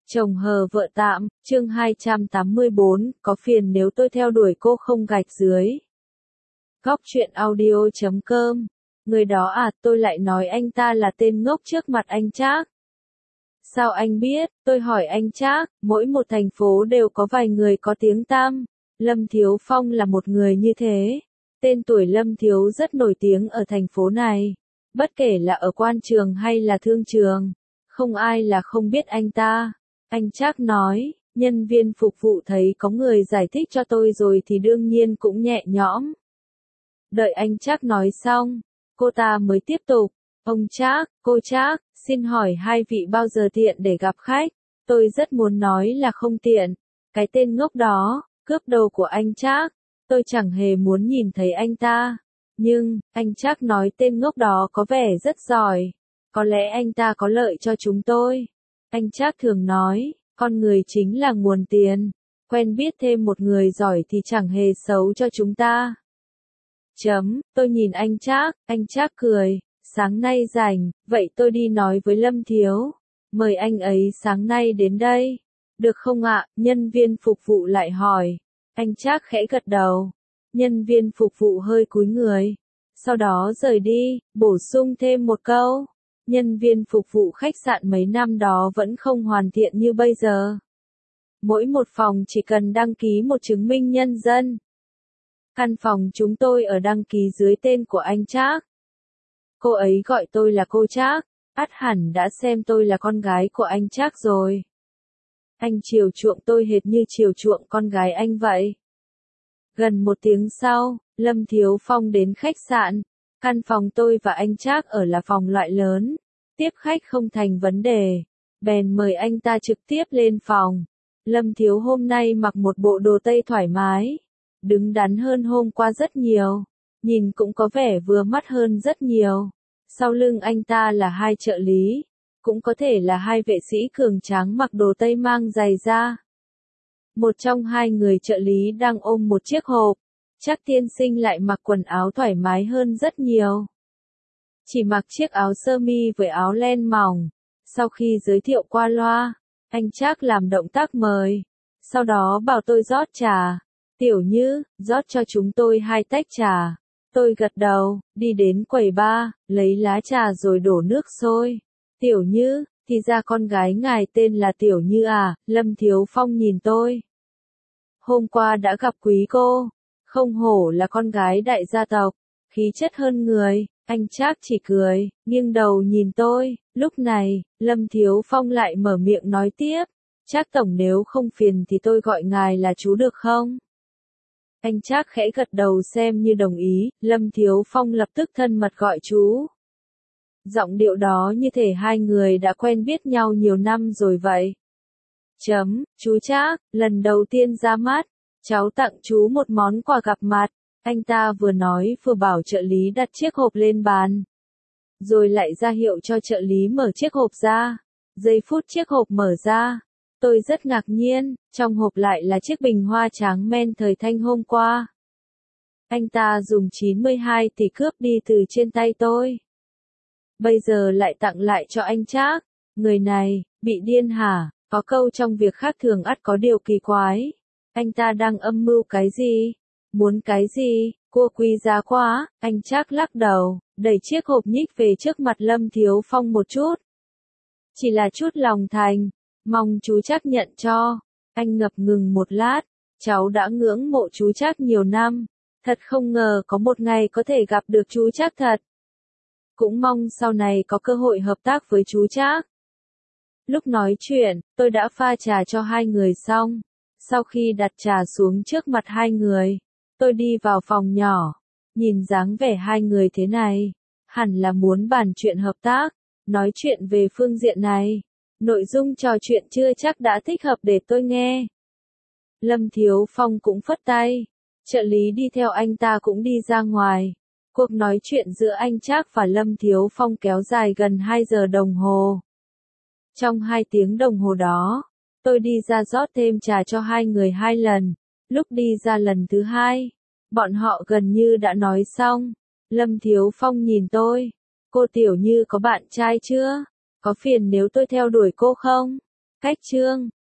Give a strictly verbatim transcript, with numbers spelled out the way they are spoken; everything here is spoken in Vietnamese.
Chồng hờ vợ tạm, chương hai trăm tám mươi bốn, có phiền nếu tôi theo đuổi cô không gạch dưới. Góc truyện audio chấm com. Người đó à, tôi lại nói anh ta là tên ngốc trước mặt anh Trác. Sao anh biết? Tôi hỏi anh Trác, mỗi một thành phố đều có vài người có tiếng tăm. Lâm Thiếu Phong là một người như thế. Tên tuổi Lâm Thiếu rất nổi tiếng ở thành phố này. Bất kể là ở quan trường hay là thương trường, không ai là không biết anh ta. Anh Trác nói, nhân viên phục vụ thấy có người giải thích cho tôi rồi thì đương nhiên cũng nhẹ nhõm. Đợi anh Trác nói xong, cô ta mới tiếp tục. Ông Trác, cô Trác, xin hỏi hai vị bao giờ tiện để gặp khách? Tôi rất muốn nói là không tiện. Cái tên ngốc đó, cướp đầu của anh Trác. Tôi chẳng hề muốn nhìn thấy anh ta. Nhưng, anh Trác nói tên ngốc đó có vẻ rất giỏi. Có lẽ anh ta có lợi cho chúng tôi. Anh Trác thường nói, con người chính là nguồn tiền. Quen biết thêm một người giỏi thì chẳng hề xấu cho chúng ta. Chấm, tôi nhìn anh Trác, anh Trác cười. Sáng nay rảnh, vậy tôi đi nói với Lâm Thiếu. Mời anh ấy sáng nay đến đây. Được không ạ? Nhân viên phục vụ lại hỏi. Anh Trác khẽ gật đầu. Nhân viên phục vụ hơi cúi người. Sau đó rời đi, bổ sung thêm một câu. Nhân viên phục vụ khách sạn mấy năm đó vẫn không hoàn thiện như bây giờ. Mỗi một phòng chỉ cần đăng ký một chứng minh nhân dân. Căn phòng chúng tôi ở đăng ký dưới tên của anh Trác. Cô ấy gọi tôi là cô Trác, ắt hẳn đã xem tôi là con gái của anh Trác rồi. Anh chiều chuộng tôi hệt như chiều chuộng con gái anh vậy. Gần một tiếng sau, Lâm Thiếu Phong đến khách sạn. Căn phòng tôi và anh Trác ở là phòng loại lớn. Tiếp khách không thành vấn đề. Bèn mời anh ta trực tiếp lên phòng. Lâm Thiếu hôm nay mặc một bộ đồ tây thoải mái. Đứng đắn hơn hôm qua rất nhiều. Nhìn cũng có vẻ vừa mắt hơn rất nhiều. Sau lưng anh ta là hai trợ lý. Cũng có thể là hai vệ sĩ cường tráng mặc đồ tây mang giày da. Một trong hai người trợ lý đang ôm một chiếc hộp. Trác tiên sinh lại mặc quần áo thoải mái hơn rất nhiều. Chỉ mặc chiếc áo sơ mi với áo len mỏng. Sau khi giới thiệu qua loa, anh Trác làm động tác mời. Sau đó bảo tôi rót trà. Tiểu Như, rót cho chúng tôi hai tách trà. Tôi gật đầu, đi đến quầy bar, lấy lá trà rồi đổ nước sôi. Tiểu Như, thì ra con gái ngài tên là Tiểu Như à? Lâm Thiếu Phong nhìn tôi. Hôm qua đã gặp quý cô. Không hổ là con gái đại gia tộc. Khí chất hơn người. Anh Trác chỉ cười, nghiêng đầu nhìn tôi. Lúc này, Lâm Thiếu Phong lại mở miệng nói tiếp. Trác tổng nếu không phiền thì tôi gọi ngài là chú được không? Anh Trác khẽ gật đầu xem như đồng ý. Lâm Thiếu Phong lập tức thân mật gọi chú. Giọng điệu đó như thể hai người đã quen biết nhau nhiều năm rồi vậy. Chấm, chú Trác, lần đầu tiên ra mắt, cháu tặng chú một món quà gặp mặt. Anh ta vừa nói vừa bảo trợ lý đặt chiếc hộp lên bàn. Rồi lại ra hiệu cho trợ lý mở chiếc hộp ra. Giây phút chiếc hộp mở ra. Tôi rất ngạc nhiên, trong hộp lại là chiếc bình hoa tráng men thời thanh hôm qua. Anh ta dùng chín mươi hai tỷ cướp đi từ trên tay tôi. Bây giờ lại tặng lại cho anh Trác. Người này, bị điên hả? Có câu trong việc khác thường ắt có điều kỳ quái. Anh ta đang âm mưu cái gì? Muốn cái gì? Cô quý giá quá. Anh Trác lắc đầu, đẩy chiếc hộp nhích về trước mặt Lâm Thiếu Phong một chút. Chỉ là chút lòng thành. Mong chú Trác nhận cho. Anh ngập ngừng một lát. Cháu đã ngưỡng mộ chú Trác nhiều năm. Thật không ngờ có một ngày có thể gặp được chú Trác thật. Cũng mong sau này có cơ hội hợp tác với chú Trác. Lúc nói chuyện, tôi đã pha trà cho hai người xong. Sau khi đặt trà xuống trước mặt hai người, tôi đi vào phòng nhỏ. Nhìn dáng vẻ hai người thế này, hẳn là muốn bàn chuyện hợp tác, nói chuyện về phương diện này. Nội dung trò chuyện chưa chắc đã thích hợp để tôi nghe. Lâm Thiếu Phong cũng phất tay. Trợ lý đi theo anh ta cũng đi ra ngoài. Cuộc nói chuyện giữa anh Trác và Lâm Thiếu Phong kéo dài gần hai giờ đồng hồ. Trong hai tiếng đồng hồ đó, tôi đi ra rót thêm trà cho hai người hai lần. Lúc đi ra lần thứ hai, bọn họ gần như đã nói xong. Lâm Thiếu Phong nhìn tôi. Cô Tiểu Như có bạn trai chưa? Có phiền nếu tôi theo đuổi cô không? Cách chương